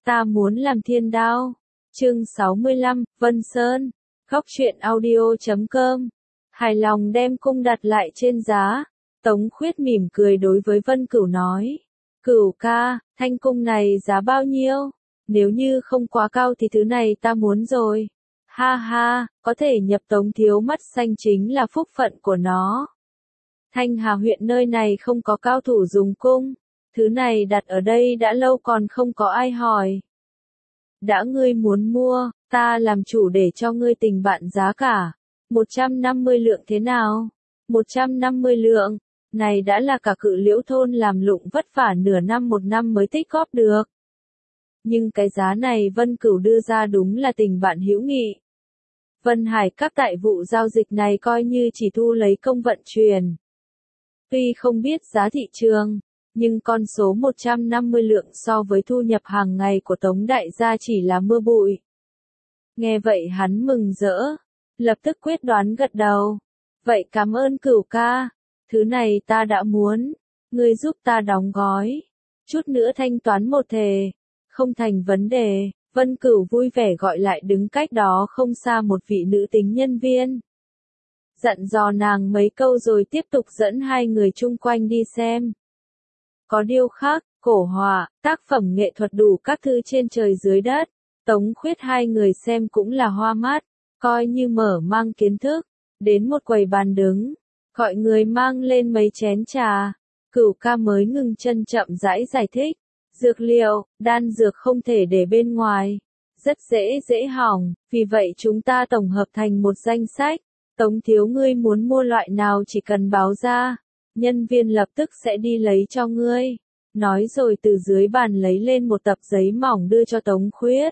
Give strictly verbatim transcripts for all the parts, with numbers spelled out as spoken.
Ta muốn làm thiên đao. Chương sáu mươi lăm, Vân Sơn. Góc truyện audio chấm com. Hài lòng đem cung đặt lại trên giá. Tống Khuyết mỉm cười đối với Vân Cửu nói. Cửu ca, thanh cung này giá bao nhiêu? Nếu như không quá cao thì thứ này ta muốn rồi. Ha ha, có thể nhập Tống thiếu mắt xanh chính là phúc phận của nó. Thanh Hà huyện nơi này không có cao thủ dùng cung. Thứ này đặt ở đây đã lâu còn không có ai hỏi. Đã ngươi muốn mua, ta làm chủ để cho ngươi tình bạn giá cả. một trăm năm mươi lượng thế nào? một trăm năm mươi lượng, này đã là cả Cự Liễu thôn làm lụng vất vả nửa năm một năm mới tích góp được. Nhưng cái giá này Vân Cửu đưa ra đúng là tình bạn hữu nghị. Vân Hải các tại vụ giao dịch này coi như chỉ thu lấy công vận chuyển. Tuy không biết giá thị trường, nhưng con số một trăm năm mươi lượng so với thu nhập hàng ngày của Tống đại gia chỉ là mưa bụi. Nghe vậy hắn mừng rỡ, lập tức quyết đoán gật đầu. Vậy cảm ơn Cửu ca, thứ này ta đã muốn, ngươi giúp ta đóng gói, chút nữa thanh toán một thề, không thành vấn đề. Vân Cửu vui vẻ gọi lại đứng cách đó không xa một vị nữ tính nhân viên. Dặn dò nàng mấy câu rồi tiếp tục dẫn hai người chung quanh đi xem. Có điêu khắc, cổ họa, tác phẩm nghệ thuật đủ các thứ trên trời dưới đất. Tống Khuyết hai người xem cũng là hoa mắt, coi như mở mang kiến thức. Đến một quầy bàn đứng, gọi người mang lên mấy chén trà. Cửu ca mới ngừng chân chậm rãi giải thích. Dược liệu, đan dược không thể để bên ngoài. Rất dễ dễ hỏng, vì vậy chúng ta tổng hợp thành một danh sách. Tống thiếu ngươi muốn mua loại nào chỉ cần báo ra. Nhân viên lập tức sẽ đi lấy cho ngươi. Nói rồi từ dưới bàn lấy lên một tập giấy mỏng đưa cho Tống Khuyết.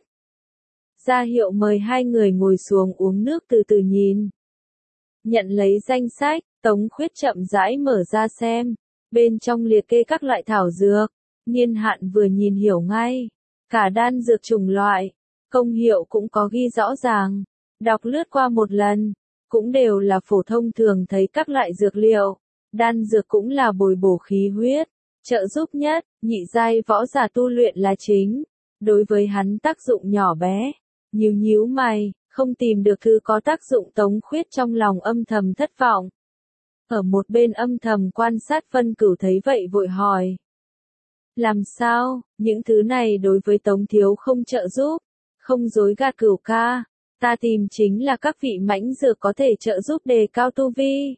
Ra hiệu mời hai người ngồi xuống uống nước từ từ nhìn. Nhận lấy danh sách, Tống Khuyết chậm rãi mở ra xem. Bên trong liệt kê các loại thảo dược. Niên hạn vừa nhìn hiểu ngay. Cả đan dược chủng loại, công hiệu cũng có ghi rõ ràng. Đọc lướt qua một lần, cũng đều là phổ thông thường thấy các loại dược liệu. Đan dược cũng là bồi bổ khí huyết, trợ giúp nhất, nhị giai võ giả tu luyện là chính. Đối với hắn tác dụng nhỏ bé. Nhíu nhíu mày, không tìm được thứ có tác dụng. Tống Khuyết trong lòng âm thầm thất vọng. Ở một bên âm thầm quan sát Vân Cửu thấy vậy vội hỏi. Làm sao, những thứ này đối với Tống thiếu không trợ giúp, không dối gạt Cửu ca, ta tìm chính là các vị mãnh dược có thể trợ giúp đề cao tu vi.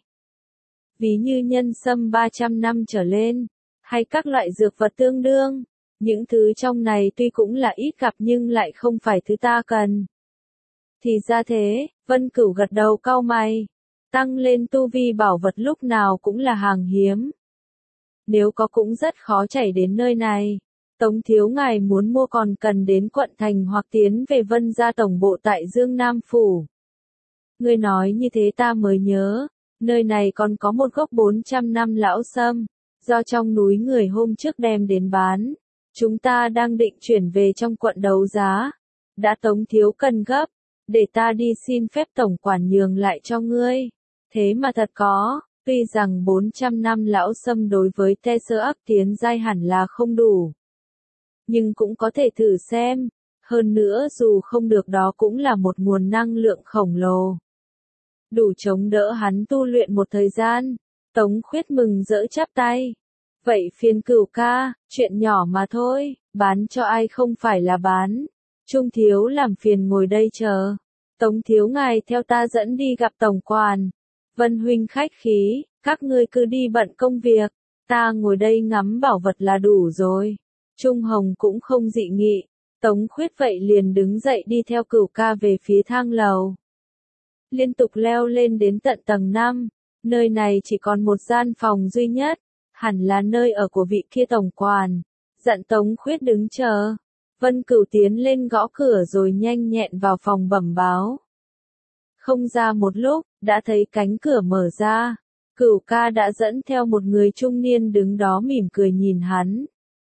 Ví như nhân sâm ba trăm năm trở lên, hay các loại dược vật tương đương, những thứ trong này tuy cũng là ít gặp nhưng lại không phải thứ ta cần. Thì ra thế, Vân Cửu gật đầu cau mày, tăng lên tu vi bảo vật lúc nào cũng là hàng hiếm. Nếu có cũng rất khó chảy đến nơi này. Tống thiếu ngài muốn mua còn cần đến quận thành hoặc tiến về Vân gia tổng bộ tại Dương Nam Phủ. Ngươi nói như thế ta mới nhớ, nơi này còn có một gốc bốn trăm năm lão sâm, do trong núi người hôm trước đem đến bán. Chúng ta đang định chuyển về trong quận đấu giá. Đã Tống thiếu cần gấp, để ta đi xin phép tổng quản nhường lại cho ngươi. Thế mà thật có. Tuy rằng bốn trăm năm lão sâm đối với te sơ ấp tiến giai hẳn là không đủ. Nhưng cũng có thể thử xem. Hơn nữa dù không được đó cũng là một nguồn năng lượng khổng lồ. Đủ chống đỡ hắn tu luyện một thời gian. Tống Khuyết mừng rỡ chắp tay. Vậy phiền Cửu ca, chuyện nhỏ mà thôi, bán cho ai không phải là bán. Trung thiếu làm phiền ngồi đây chờ. Tống thiếu ngài theo ta dẫn đi gặp tổng quản. Vân huynh khách khí, các ngươi cứ đi bận công việc, ta ngồi đây ngắm bảo vật là đủ rồi. Trung Hồng cũng không dị nghị, Tống Khuyết vậy liền đứng dậy đi theo Cửu ca về phía thang lầu. Liên tục leo lên đến tận tầng năm, nơi này chỉ còn một gian phòng duy nhất, hẳn là nơi ở của vị kia tổng quản. Dặn Tống Khuyết đứng chờ, Vân Cửu tiến lên gõ cửa rồi nhanh nhẹn vào phòng bẩm báo. Không ra một lúc, đã thấy cánh cửa mở ra. Cửu ca đã dẫn theo một người trung niên đứng đó mỉm cười nhìn hắn.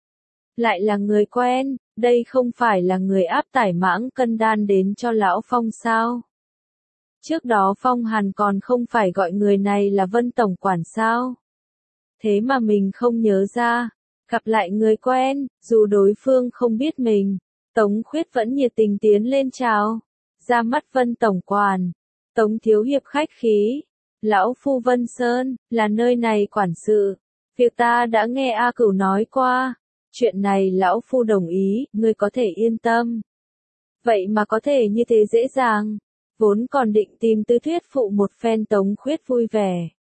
Lại là người quen, đây không phải là người áp tải mãng cân đan đến cho lão Phong sao? Trước đó Phong Hàn còn không phải gọi người này là Vân tổng quản sao? Thế mà mình không nhớ ra. Gặp lại người quen, dù đối phương không biết mình, Tống Khuyết vẫn nhiệt tình tiến lên chào. Ra mắt Vân tổng quản. Tống thiếu hiệp khách khí. Lão phu Vân Sơn, là nơi này quản sự. Việc ta đã nghe A Cửu nói qua. Chuyện này lão phu đồng ý, ngươi có thể yên tâm. Vậy mà có thể như thế dễ dàng. Vốn còn định tìm tư thuyết phụ một phen. Tống Khuyết vui vẻ.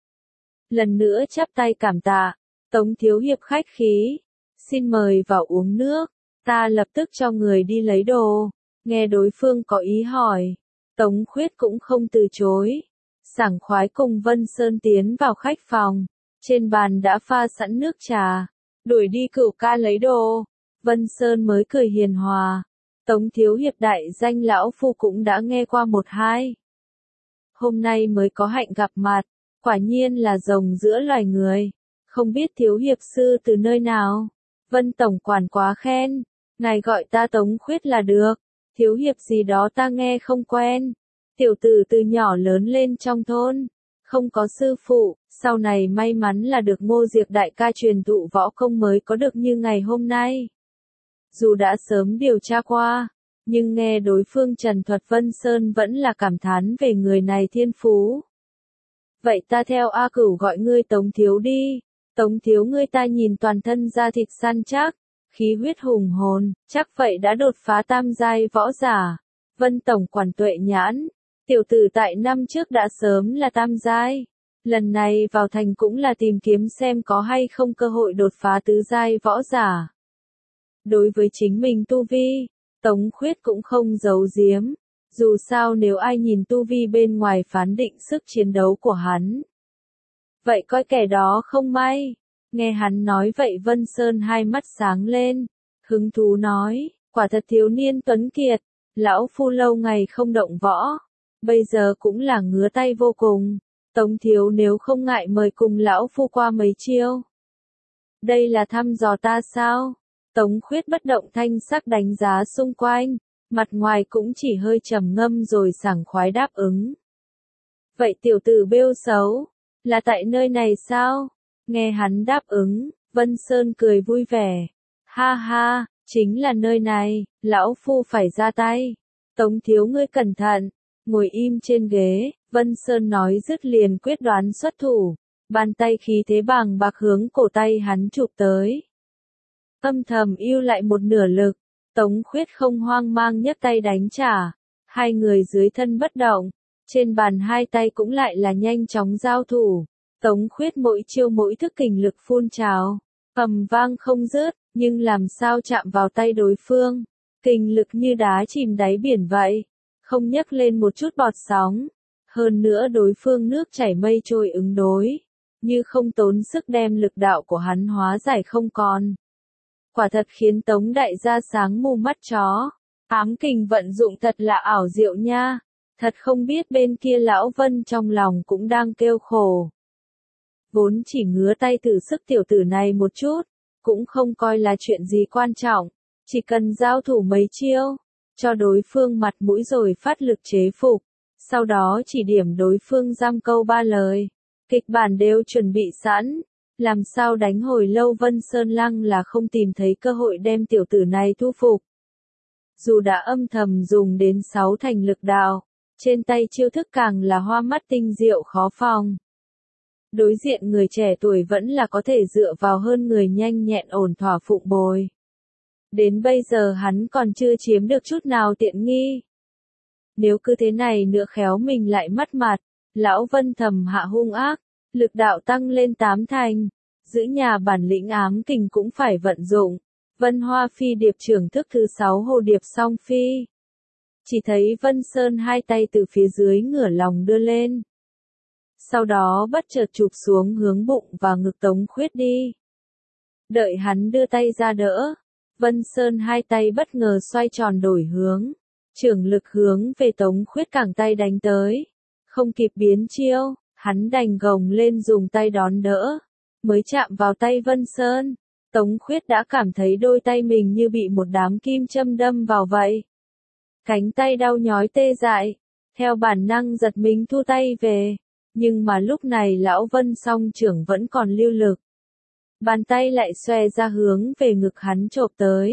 Lần nữa chắp tay cảm tạ. Tống thiếu hiệp khách khí. Xin mời vào uống nước. Ta lập tức cho người đi lấy đồ. Nghe đối phương có ý hỏi. Tống Khuyết cũng không từ chối. Sảng khoái cùng Vân Sơn tiến vào khách phòng. Trên bàn đã pha sẵn nước trà. Đuổi đi Cửu ca lấy đồ. Vân Sơn mới cười hiền hòa. Tống thiếu hiệp đại danh lão phu cũng đã nghe qua một hai. Hôm nay mới có hạnh gặp mặt. Quả nhiên là rồng giữa loài người. Không biết thiếu hiệp sư từ nơi nào. Vân tổng quản quá khen. Ngài gọi ta Tống Khuyết là được. Thiếu hiệp gì đó ta nghe không quen. Tiểu tử từ nhỏ lớn lên trong thôn. Không có sư phụ. Sau này may mắn là được Ngô Diệp đại ca truyền thụ võ công mới có được như ngày hôm nay. Dù đã sớm điều tra qua. Nhưng nghe đối phương trần thuật Vân Sơn vẫn là cảm thán về người này thiên phú. Vậy ta theo A Cửu gọi ngươi Tống thiếu đi. Tống thiếu ngươi ta nhìn toàn thân da thịt săn chắc. Khí huyết hùng hồn, chắc vậy đã đột phá tam giai võ giả. Vân tổng quản tuệ nhãn. Tiểu tử tại năm trước đã sớm là tam giai. Lần này vào thành cũng là tìm kiếm xem có hay không cơ hội đột phá tứ giai võ giả. Đối với chính mình tu vi, Tống Khuyết cũng không giấu giếm. Dù sao nếu ai nhìn tu vi bên ngoài phán định sức chiến đấu của hắn. Vậy coi kẻ đó không may. Nghe hắn nói vậy Vân Sơn hai mắt sáng lên. Hứng thú nói, quả thật thiếu niên tuấn kiệt. Lão phu lâu ngày không động võ. Bây giờ cũng là ngứa tay vô cùng. Tống thiếu nếu không ngại mời cùng lão phu qua mấy chiêu. Đây là thăm dò ta sao? Tống Khuyết bất động thanh sắc đánh giá xung quanh. Mặt ngoài cũng chỉ hơi trầm ngâm rồi sảng khoái đáp ứng. Vậy tiểu tử bêu xấu. Là tại nơi này sao? Nghe hắn đáp ứng, Vân Sơn cười vui vẻ. Ha ha, chính là nơi này, lão phu phải ra tay. Tống thiếu ngươi cẩn thận. Ngồi im trên ghế, Vân Sơn nói dứt liền quyết đoán xuất thủ. Bàn tay khí thế bàng bạc hướng cổ tay hắn chụp tới. Âm thầm yêu lại một nửa lực. Tống Khuyết không hoang mang nhấc tay đánh trả. Hai người dưới thân bất động. Trên bàn hai tay cũng lại là nhanh chóng giao thủ. Tống Khuyết mỗi chiêu mỗi thức kình lực phun trào. Ầm vang không dứt, nhưng làm sao chạm vào tay đối phương. Kình lực như đá chìm đáy biển vậy. Không nhấc lên một chút bọt sóng. Hơn nữa đối phương nước chảy mây trôi ứng đối. Như không tốn sức đem lực đạo của hắn hóa giải không còn. Quả thật khiến Tống đại gia sáng mù mắt chó. Ám kình vận dụng thật là ảo diệu nha. Thật không biết bên kia lão Vân trong lòng cũng đang kêu khổ. Vốn chỉ ngứa tay thử sức tiểu tử này một chút. Cũng không coi là chuyện gì quan trọng. Chỉ cần giao thủ mấy chiêu. Cho đối phương mặt mũi rồi phát lực chế phục. Sau đó chỉ điểm đối phương giam câu ba lời. Kịch bản đều chuẩn bị sẵn. Làm sao đánh hồi lâu Vân Sơn Lăng là không tìm thấy cơ hội đem tiểu tử này thu phục. Dù đã âm thầm dùng đến sáu thành lực đạo. Trên tay chiêu thức càng là hoa mắt tinh diệu khó phòng. Đối diện người trẻ tuổi vẫn là có thể dựa vào hơn người nhanh nhẹn ổn thỏa phụng bồi. Đến bây giờ hắn còn chưa chiếm được chút nào tiện nghi. Nếu cứ thế này nữa khéo mình lại mất mặt. Lão Vân thầm hạ hung ác. Lực đạo tăng lên tám thành. Giữ nhà bản lĩnh ám kình cũng phải vận dụng. Vân Hoa Phi điệp trưởng thức thứ sáu hồ điệp song phi. Chỉ thấy Vân Sơn hai tay từ phía dưới ngửa lòng đưa lên. Sau đó bất chợt chụp xuống hướng bụng và ngực Tống Khuyết đi. Đợi hắn đưa tay ra đỡ. Vân Sơn hai tay bất ngờ xoay tròn đổi hướng. Trưởng lực hướng về Tống Khuyết cẳng tay đánh tới. Không kịp biến chiêu, hắn đành gồng lên dùng tay đón đỡ. Mới chạm vào tay Vân Sơn. Tống Khuyết đã cảm thấy đôi tay mình như bị một đám kim châm đâm vào vậy. Cánh tay đau nhói tê dại. Theo bản năng giật mình thu tay về. Nhưng mà lúc này lão Vân song trưởng vẫn còn lưu lực. Bàn tay lại xòe ra hướng về ngực hắn chộp tới.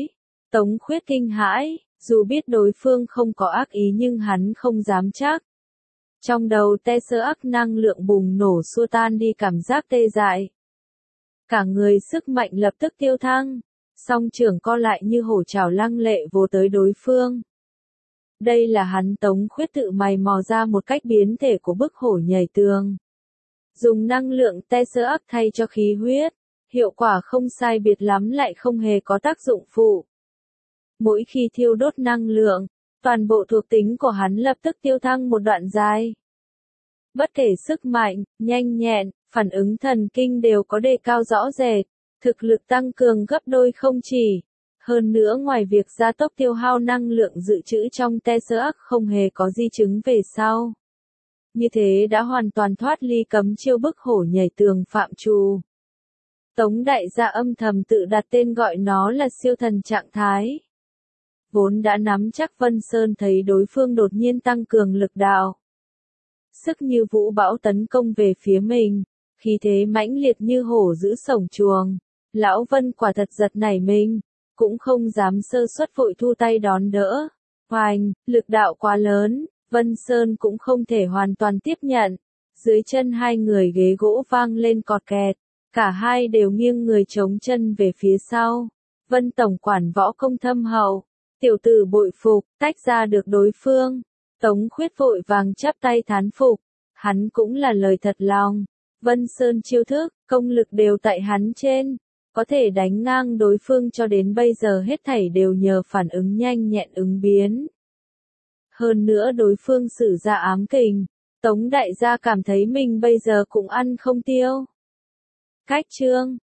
Tống Khuyết kinh hãi, dù biết đối phương không có ác ý nhưng hắn không dám chắc. Trong đầu tê sơ ắc năng lượng bùng nổ xua tan đi cảm giác tê dại. Cả người sức mạnh lập tức tiêu thăng, song trưởng co lại như hổ trảo lăng lệ vồ tới đối phương. Đây là hắn Tống Khuyết tự mày mò ra một cách biến thể của bức hổ nhảy tường. Dùng năng lượng tê sơ ắc thay cho khí huyết, hiệu quả không sai biệt lắm lại không hề có tác dụng phụ. Mỗi khi thiêu đốt năng lượng, toàn bộ thuộc tính của hắn lập tức tiêu thăng một đoạn dài. Bất kể sức mạnh, nhanh nhẹn, phản ứng thần kinh đều có đề cao rõ rệt, thực lực tăng cường gấp đôi không chỉ. Hơn nữa ngoài việc gia tốc tiêu hao năng lượng dự trữ trong tê sơ ắc không hề có di chứng về sau. Như thế đã hoàn toàn thoát ly cấm chiêu bức hổ nhảy tường phạm trù. Tống đại gia âm thầm tự đặt tên gọi nó là siêu thần trạng thái. Vốn đã nắm chắc Vân Sơn thấy đối phương đột nhiên tăng cường lực đạo. Sức như vũ bão tấn công về phía mình, khí thế mãnh liệt như hổ giữ sổng chuồng. Lão Vân quả thật giật nảy mình, cũng không dám sơ suất vội thu tay đón đỡ. Hoành, lực đạo quá lớn, Vân Sơn cũng không thể hoàn toàn tiếp nhận. Dưới chân hai người ghế gỗ vang lên cọt kẹt, cả hai đều nghiêng người chống chân về phía sau. Vân tổng quản võ công thâm hậu, tiểu tử bội phục, tách ra được đối phương. Tống Khuyết vội vàng chắp tay thán phục, hắn cũng là lời thật lòng. Vân Sơn chiêu thức, công lực đều tại hắn trên, có thể đánh ngang đối phương cho đến bây giờ hết thảy đều nhờ phản ứng nhanh nhẹn ứng biến. Hơn nữa đối phương sử ra ám kình, Tống đại gia cảm thấy mình bây giờ cũng ăn không tiêu. Cách chương